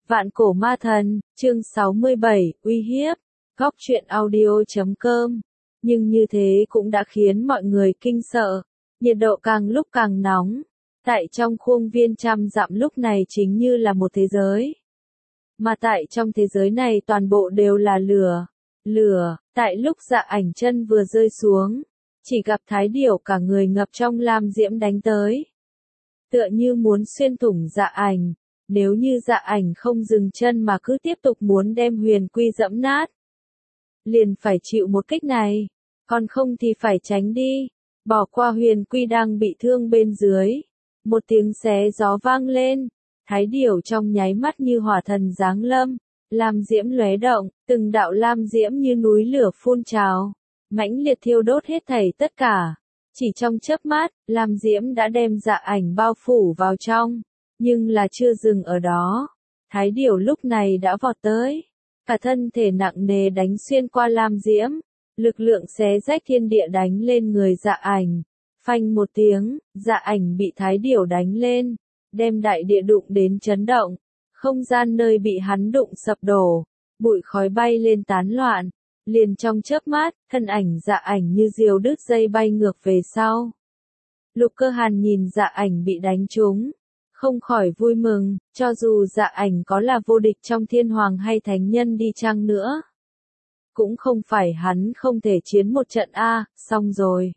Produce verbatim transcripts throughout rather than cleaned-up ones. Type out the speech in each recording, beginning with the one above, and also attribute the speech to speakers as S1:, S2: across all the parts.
S1: Vạn cổ ma thần, chương sáu mươi bảy, uy hiếp, góc truyện audio chấm com. Nhưng như thế cũng đã khiến mọi người kinh sợ, nhiệt độ càng lúc càng nóng. Tại trong khuôn viên trăm dặm lúc này chính như là một thế giới. Mà tại trong thế giới này toàn bộ đều là lửa. Lửa, tại lúc Dạ Ảnh chân vừa rơi xuống, chỉ gặp Thái Điểu cả người ngập trong lam diễm đánh tới. Tựa như muốn xuyên thủng Dạ Ảnh. Nếu như Dạ Ảnh không dừng chân mà cứ tiếp tục muốn đem huyền quy dẫm nát, liền phải chịu một kích này, còn không thì phải tránh đi, bỏ qua huyền quy đang bị thương bên dưới. Một tiếng xé gió vang lên, Thái Điểu trong nháy mắt như hỏa thần giáng lâm, lam diễm lóe động, từng đạo lam diễm như núi lửa phun trào, mãnh liệt thiêu đốt hết thảy tất cả. Chỉ trong chớp mắt, lam diễm đã đem Dạ Ảnh bao phủ vào trong. Nhưng là chưa dừng ở đó, Thái Điểu lúc này đã vọt tới, cả thân thể nặng nề đánh xuyên qua lam diễm, lực lượng xé rách thiên địa đánh lên người Dạ Ảnh. Phanh một tiếng, Dạ Ảnh bị Thái Điểu đánh lên, đem đại địa đụng đến chấn động, không gian nơi bị hắn đụng sập đổ, bụi khói bay lên tán loạn, liền trong chớp mắt, thân ảnh Dạ Ảnh như diều đứt dây bay ngược về sau. Lục Cơ Hàn nhìn Dạ Ảnh bị đánh trúng, không khỏi vui mừng, cho dù Dạ Ảnh có là vô địch trong thiên hoàng hay thánh nhân đi chăng nữa. Cũng không phải hắn không thể chiến một trận a, xong rồi.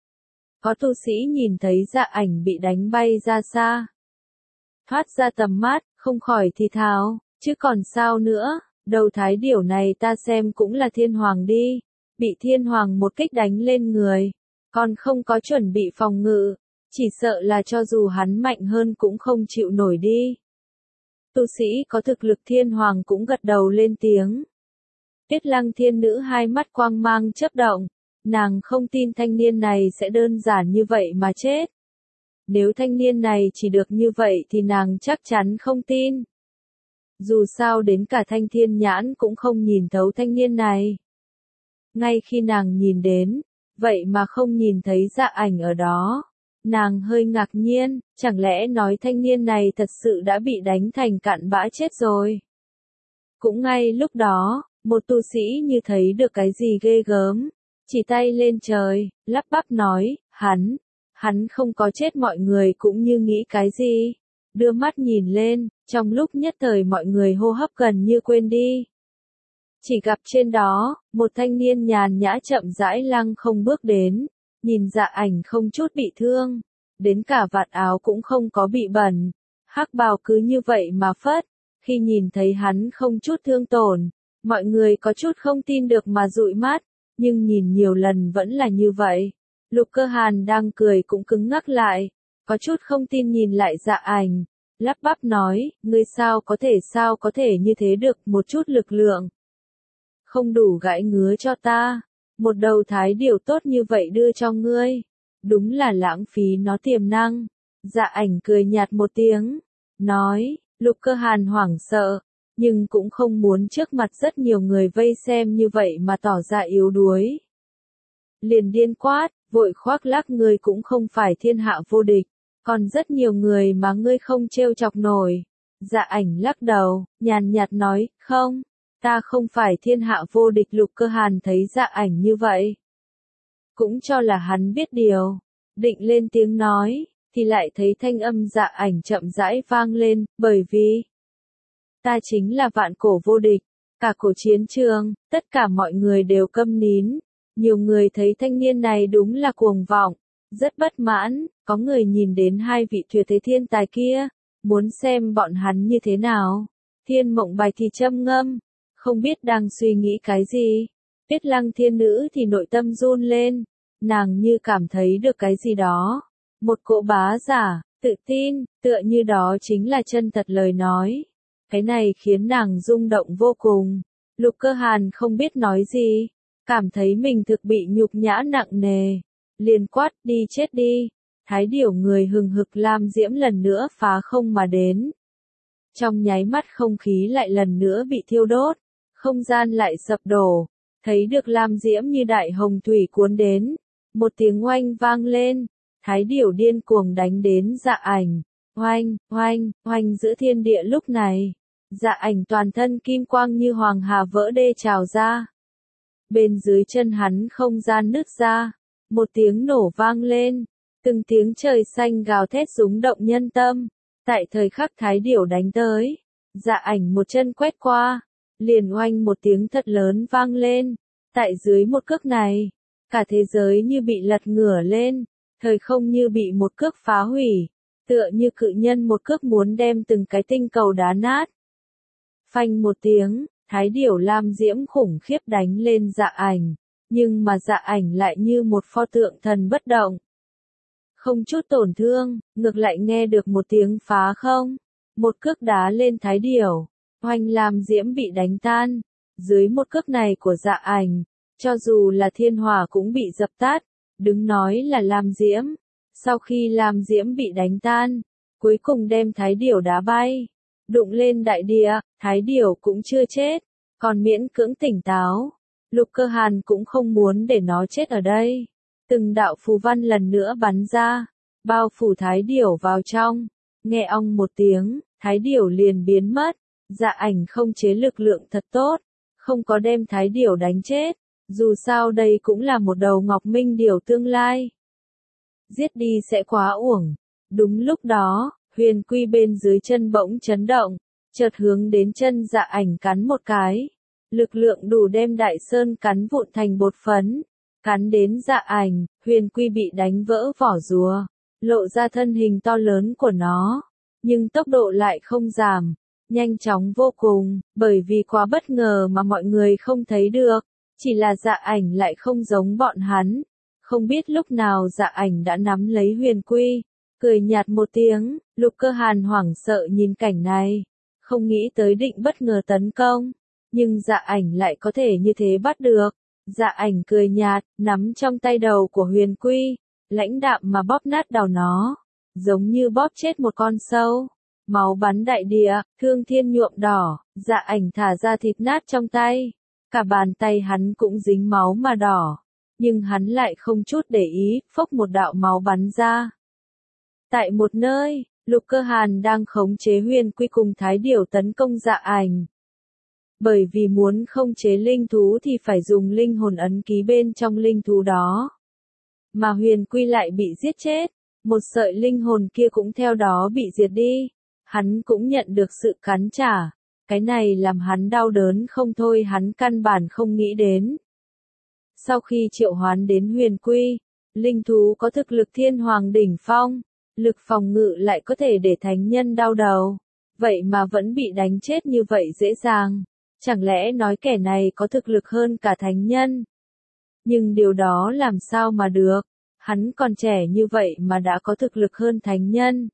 S1: Có tu sĩ nhìn thấy Dạ Ảnh bị đánh bay ra xa. Thoát ra tầm mắt, không khỏi thì thào, chứ còn sao nữa, đầu Thái Điểu này ta xem cũng là thiên hoàng đi, bị thiên hoàng một kích đánh lên người, còn không có chuẩn bị phòng ngự. Chỉ sợ là cho dù hắn mạnh hơn cũng không chịu nổi đi. Tu sĩ có thực lực thiên hoàng cũng gật đầu lên tiếng. Tuyết Lăng Thiên Nữ hai mắt quang mang chớp động, nàng không tin thanh niên này sẽ đơn giản như vậy mà chết. Nếu thanh niên này chỉ được như vậy thì nàng chắc chắn không tin. Dù sao đến cả Thanh Thiên Nhãn cũng không nhìn thấu thanh niên này. Ngay khi nàng nhìn đến, vậy mà không nhìn thấy Dạ Ảnh ở đó. Nàng hơi ngạc nhiên, chẳng lẽ nói thanh niên này thật sự đã bị đánh thành cặn bã chết rồi. Cũng ngay lúc đó, một tu sĩ như thấy được cái gì ghê gớm, chỉ tay lên trời, lắp bắp nói, hắn, hắn không có chết, mọi người cũng như nghĩ cái gì. Đưa mắt nhìn lên, trong lúc nhất thời mọi người hô hấp gần như quên đi. Chỉ gặp trên đó, một thanh niên nhàn nhã chậm rãi lăng không bước đến. Nhìn Dạ Ảnh không chút bị thương, đến cả vạt áo cũng không có bị bẩn, hắc bào cứ như vậy mà phất. Khi nhìn thấy hắn không chút thương tổn, mọi người có chút không tin được mà dụi mắt, nhưng nhìn nhiều lần vẫn là như vậy. Lục Cơ Hàn đang cười cũng cứng ngắc lại, có chút không tin nhìn lại Dạ Ảnh, lắp bắp nói, ngươi sao có thể sao có thể như thế được, một chút lực lượng không đủ gãi ngứa cho ta. Một đầu Thái Điểu tốt như vậy đưa cho ngươi, đúng là lãng phí nó tiềm năng. Dạ Ảnh cười nhạt một tiếng, nói, Lục Cơ Hàn hoảng sợ, nhưng cũng không muốn trước mặt rất nhiều người vây xem như vậy mà tỏ ra yếu đuối. Liền điên quát, vội khoác lác, ngươi cũng không phải thiên hạ vô địch, còn rất nhiều người mà ngươi không trêu chọc nổi. Dạ Ảnh lắc đầu, nhàn nhạt nói, không. Ta không phải thiên hạ vô địch. Lục Cơ Hàn thấy Dạ Ảnh như vậy, cũng cho là hắn biết điều, định lên tiếng nói, thì lại thấy thanh âm Dạ Ảnh chậm rãi vang lên, bởi vì ta chính là vạn cổ vô địch. Cả cổ chiến trường, tất cả mọi người đều câm nín, nhiều người thấy thanh niên này đúng là cuồng vọng, rất bất mãn, có người nhìn đến hai vị tuyệt thế thiên tài kia, muốn xem bọn hắn như thế nào. Thiên Mộng Bạch thì châm ngâm, không biết đang suy nghĩ cái gì. Tuyết Lăng Thiên Nữ thì nội tâm run lên, nàng như cảm thấy được cái gì đó. Một cỗ bá giả, tự tin, tựa như đó chính là chân thật lời nói. Cái này khiến nàng rung động vô cùng. Lục Cơ Hàn không biết nói gì, cảm thấy mình thực bị nhục nhã nặng nề. Liền quát, đi chết đi. Thái Điểu người hừng hực lam diễm lần nữa phá không mà đến. Trong nháy mắt không khí lại lần nữa bị thiêu đốt. Không gian lại sập đổ, thấy được lam diễm như đại hồng thủy cuốn đến, một tiếng oanh vang lên, Thái Điểu điên cuồng đánh đến Dạ Ảnh, oanh, oanh, oanh giữa thiên địa lúc này, Dạ ảnh toàn thân kim quang như hoàng hà vỡ đê trào ra. Bên dưới chân hắn không gian nứt ra, một tiếng nổ vang lên, từng tiếng trời xanh gào thét rúng động nhân tâm. Tại thời khắc thái điểu đánh tới, dạ ảnh một chân quét qua, liền oanh một tiếng thật lớn vang lên. Tại dưới một cước này, cả thế giới như bị lật ngửa lên, thời không như bị một cước phá hủy, tựa như cự nhân một cước muốn đem từng cái tinh cầu đá nát. Phanh một tiếng, thái điểu lam diễm khủng khiếp đánh lên dạ ảnh, nhưng mà dạ ảnh lại như một pho tượng thần bất động. Không chút tổn thương, ngược lại nghe được một tiếng phá không, một cước đá lên thái điểu, oanh lam diễm bị đánh tan. Dưới một cước này của dạ ảnh, cho dù là thiên hỏa cũng bị dập tắt, đừng nói là lam diễm. Sau khi lam diễm bị đánh tan, cuối cùng đem thái điểu đá bay, đụng lên đại địa, thái điểu cũng chưa chết, còn miễn cưỡng tỉnh táo. Lục Cơ Hàn cũng không muốn để nó chết ở đây. Từng đạo phù văn lần nữa bắn ra, bao phủ thái điểu vào trong. Nghe ong một tiếng, thái điểu liền biến mất. Dạ ảnh không chế lực lượng thật tốt, không có đem thái điểu đánh chết. Dù sao đây cũng là một đầu ngọc minh điểu tương lai. Giết đi sẽ quá uổng. Đúng lúc đó, huyền quy bên dưới chân bỗng chấn động, chợt hướng đến chân dạ ảnh cắn một cái. Lực lượng đủ đem đại sơn cắn vụn thành bột phấn. Cắn đến dạ ảnh, huyền quy bị đánh vỡ vỏ rùa, lộ ra thân hình to lớn của nó. Nhưng tốc độ lại không giảm, nhanh chóng vô cùng, bởi vì quá bất ngờ mà mọi người không thấy được. Chỉ là dạ ảnh lại không giống bọn hắn. Không biết lúc nào dạ ảnh đã nắm lấy huyền quy, cười nhạt một tiếng. Lục Cơ Hàn hoảng sợ nhìn cảnh này, không nghĩ tới định bất ngờ tấn công, nhưng dạ ảnh lại có thể như thế bắt được. Dạ ảnh cười nhạt, nắm trong tay đầu của huyền quy, lãnh đạm mà bóp nát đầu nó, giống như bóp chết một con sâu. Máu bắn đại địa, thương thiên nhuộm đỏ, dạ ảnh thả ra thịt nát trong tay. Cả bàn tay hắn cũng dính máu mà đỏ, nhưng hắn lại không chút để ý, phốc một đạo máu bắn ra. Tại một nơi, Lục Cơ Hàn đang khống chế huyền quy cùng thái điểu tấn công dạ ảnh. Bởi vì muốn khống chế linh thú thì phải dùng linh hồn ấn ký bên trong linh thú đó. Mà huyền quy lại bị giết chết, một sợi linh hồn kia cũng theo đó bị diệt đi. Hắn cũng nhận được sự cắn trả. Cái này làm hắn đau đớn không thôi, hắn căn bản không nghĩ đến. Sau khi triệu hoán đến huyền quy, linh thú có thực lực thiên hoàng đỉnh phong, lực phòng ngự lại có thể để thánh nhân đau đầu. Vậy mà vẫn bị đánh chết như vậy dễ dàng. Chẳng lẽ nói kẻ này có thực lực hơn cả thánh nhân? Nhưng điều đó làm sao mà được? Hắn còn trẻ như vậy mà đã có thực lực hơn thánh nhân.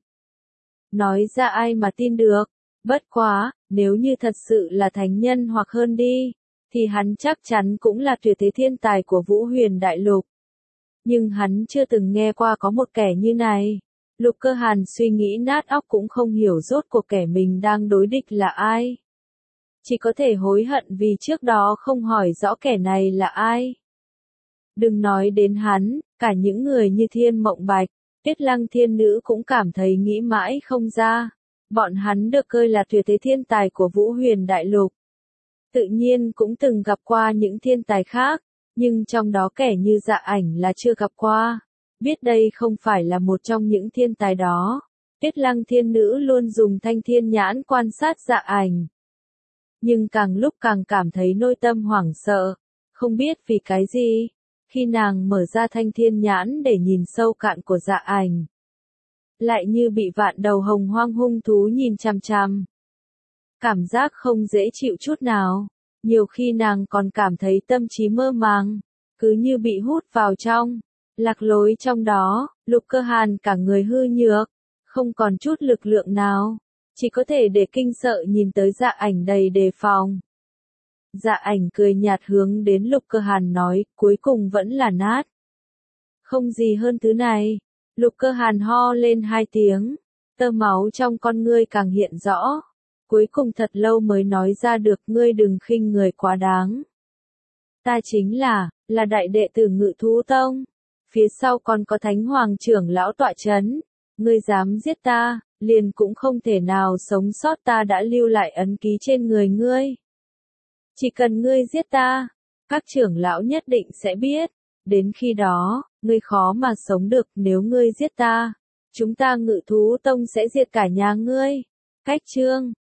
S1: Nói ra ai mà tin được? Bất quá, nếu như thật sự là thánh nhân hoặc hơn đi, thì hắn chắc chắn cũng là tuyệt thế thiên tài của Vũ Huyền Đại Lục. Nhưng hắn chưa từng nghe qua có một kẻ như này. Lục Cơ Hàn suy nghĩ nát óc cũng không hiểu rốt cuộc kẻ mình đang đối địch là ai. Chỉ có thể hối hận vì trước đó không hỏi rõ kẻ này là ai. Đừng nói đến hắn, cả những người như Thiên Mộng Bạch, Tuyết Lăng Thiên Nữ cũng cảm thấy nghĩ mãi không ra. Bọn hắn được coi là tuyệt thế thiên tài của Vũ Huyền Đại Lục. Tự nhiên cũng từng gặp qua những thiên tài khác, nhưng trong đó kẻ như dạ ảnh là chưa gặp qua. Biết đây không phải là một trong những thiên tài đó. Tuyết Lăng Thiên Nữ luôn dùng thanh thiên nhãn quan sát dạ ảnh. Nhưng càng lúc càng cảm thấy nội tâm hoảng sợ. Không biết vì cái gì, khi nàng mở ra thanh thiên nhãn để nhìn sâu cạn của dạ ảnh, lại như bị vạn đầu hồng hoang hung thú nhìn chằm chằm. Cảm giác không dễ chịu chút nào. Nhiều khi nàng còn cảm thấy tâm trí mơ màng, cứ như bị hút vào trong, lạc lối trong đó. Lục Cơ Hàn cả người hư nhược, không còn chút lực lượng nào, chỉ có thể để kinh sợ nhìn tới dạ ảnh đầy đề phòng. Dạ ảnh cười nhạt hướng đến Lục Cơ Hàn nói, cuối cùng vẫn là nát. Không gì hơn thứ này. Lục Cơ Hàn ho lên hai tiếng, tơ máu trong con ngươi càng hiện rõ. Cuối cùng thật lâu mới nói ra được, ngươi đừng khinh người quá đáng. Ta chính là, là đại đệ tử Ngự Thú Tông. Phía sau còn có Thánh Hoàng trưởng lão tọa chấn. Ngươi dám giết ta, liền cũng không thể nào sống sót, ta đã lưu lại ấn ký trên người ngươi. Chỉ cần ngươi giết ta, các trưởng lão nhất định sẽ biết, đến khi đó, ngươi khó mà sống được, nếu ngươi giết ta, chúng ta Ngự thú tông sẽ diệt cả nhà ngươi. Cách chương